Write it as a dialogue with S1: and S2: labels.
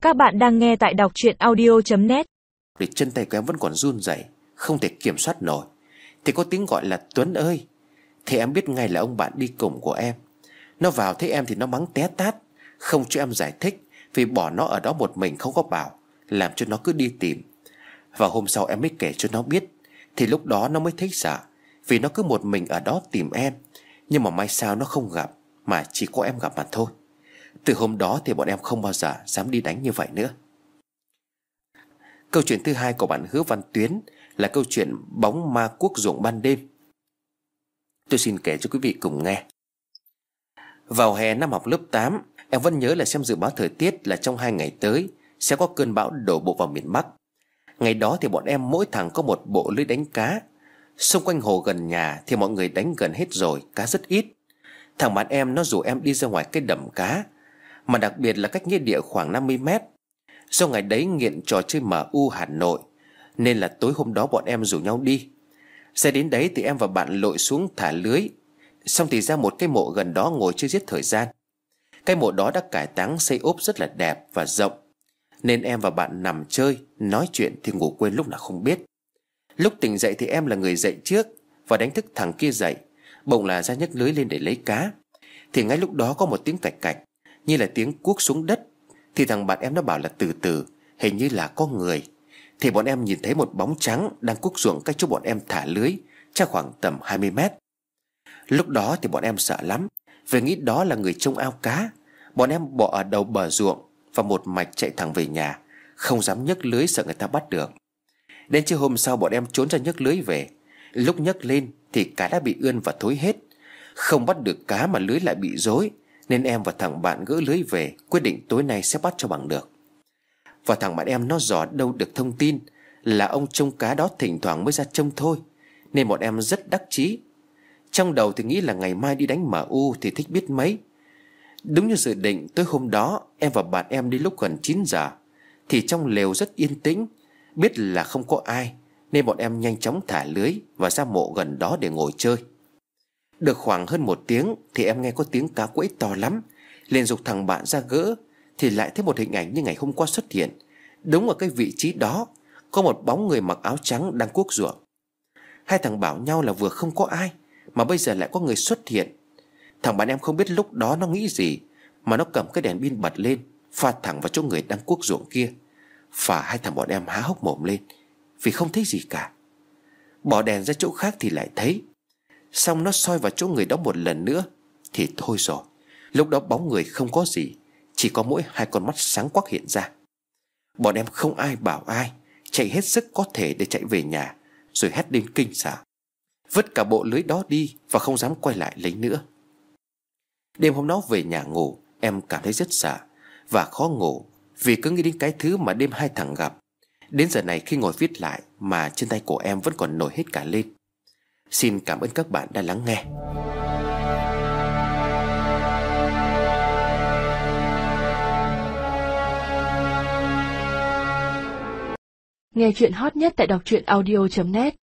S1: Các bạn đang nghe tại đọc truyện audio.net.
S2: Để chân tay của em vẫn còn run rẩy, không thể kiểm soát nổi, thì có tiếng gọi là Tuấn ơi. Thì em biết ngay là ông bạn đi cùng của em. Nó vào thấy em thì nó mắng té tát, không cho em giải thích, vì bỏ nó ở đó một mình không có bảo, làm cho nó cứ đi tìm. Và hôm sau em mới kể cho nó biết, thì lúc đó nó mới thấy sợ, vì nó cứ một mình ở đó tìm em. Nhưng mà may sao nó không gặp, mà chỉ có em gặp mà thôi. Từ hôm đó thì bọn em không bao giờ dám đi đánh như vậy nữa. Câu chuyện thứ hai của bạn Hứa Văn Tuyến là câu chuyện bóng ma cuốc ruộng ban đêm. Tôi xin kể cho quý vị cùng nghe. Vào hè năm học lớp 8, em vẫn nhớ là xem dự báo thời tiết là trong 2 ngày tới sẽ có cơn bão đổ bộ vào miền Bắc. Ngày đó thì bọn em mỗi thằng có một bộ lưới đánh cá. Xung quanh hồ gần nhà thì mọi người đánh gần hết rồi, cá rất ít. Thằng bạn em nó rủ em đi ra ngoài cái đầm cá, mà đặc biệt là cách nghĩa địa khoảng 50 mét. Do ngày đấy nghiện trò chơi MU Hà Nội, nên là tối hôm đó bọn em rủ nhau đi. Xe đến đấy thì em và bạn lội xuống thả lưới, xong thì ra một cái mộ gần đó ngồi chơi giết thời gian. Cái mộ đó đã cải táng xây ốp rất là đẹp và rộng, nên em và bạn nằm chơi, nói chuyện thì ngủ quên lúc nào không biết. Lúc tỉnh dậy thì em là người dậy trước và đánh thức thằng kia dậy, bỗng là ra nhấc lưới lên để lấy cá. Thì ngay lúc đó có một tiếng cạch cạch, như là tiếng cuốc xuống đất. Thì thằng bạn em nó bảo là từ từ, hình như là có người. Thì bọn em nhìn thấy một bóng trắng đang cuốc ruộng cách chỗ bọn em thả lưới, chắc khoảng tầm 20 mét. Lúc đó thì bọn em sợ lắm, vì nghĩ đó là người trông ao cá. Bọn em bỏ ở đầu bờ ruộng và một mạch chạy thẳng về nhà, không dám nhấc lưới sợ người ta bắt được. Đến trưa hôm sau bọn em trốn ra nhấc lưới về. Lúc nhấc lên thì cá đã bị ươn và thối hết, không bắt được cá mà lưới lại bị rối, nên em và thằng bạn gỡ lưới về, quyết định tối nay sẽ bắt cho bằng được. Và thằng bạn em nó dò đâu được thông tin là ông trông cá đó thỉnh thoảng mới ra trông thôi, nên bọn em rất đắc chí. Trong đầu thì nghĩ là ngày mai đi đánh MU thì thích biết mấy. Đúng như dự định, tối hôm đó em và bạn em đi lúc gần 9 giờ. Thì trong lều rất yên tĩnh, biết là không có ai, nên bọn em nhanh chóng thả lưới và ra mộ gần đó để ngồi chơi. Được khoảng hơn 1 tiếng thì em nghe có tiếng cá quẫy to lắm, liền giục thằng bạn ra gỡ. Thì lại thấy một hình ảnh như ngày hôm qua xuất hiện. Đúng ở cái vị trí đó có một bóng người mặc áo trắng đang cuốc ruộng. Hai thằng bảo nhau là vừa không có ai mà bây giờ lại có người xuất hiện. Thằng bạn em không biết lúc đó nó nghĩ gì, mà nó cầm cái đèn pin bật lên, pha thẳng vào chỗ người đang cuốc ruộng kia. Và hai thằng bọn em há hốc mồm lên, vì không thấy gì cả. Bỏ đèn ra chỗ khác thì lại thấy. Xong nó soi vào chỗ người đó một lần nữa thì thôi rồi. Lúc đó bóng người không có gì, chỉ có mỗi 2 con mắt sáng quắc hiện ra. Bọn em không ai bảo ai, chạy hết sức có thể để chạy về nhà, rồi hét lên kinh sợ, vứt cả bộ lưới đó đi và không dám quay lại lấy nữa. Đêm hôm đó về nhà ngủ, em cảm thấy rất sợ và khó ngủ, vì cứ nghĩ đến cái thứ mà đêm hai thằng gặp. Đến giờ này khi ngồi viết lại mà chân tay của em vẫn còn nổi hết cả lên. Xin cảm ơn các bạn đã lắng nghe.
S1: Nghe chuyện hot nhất tại đọc truyện audio.net.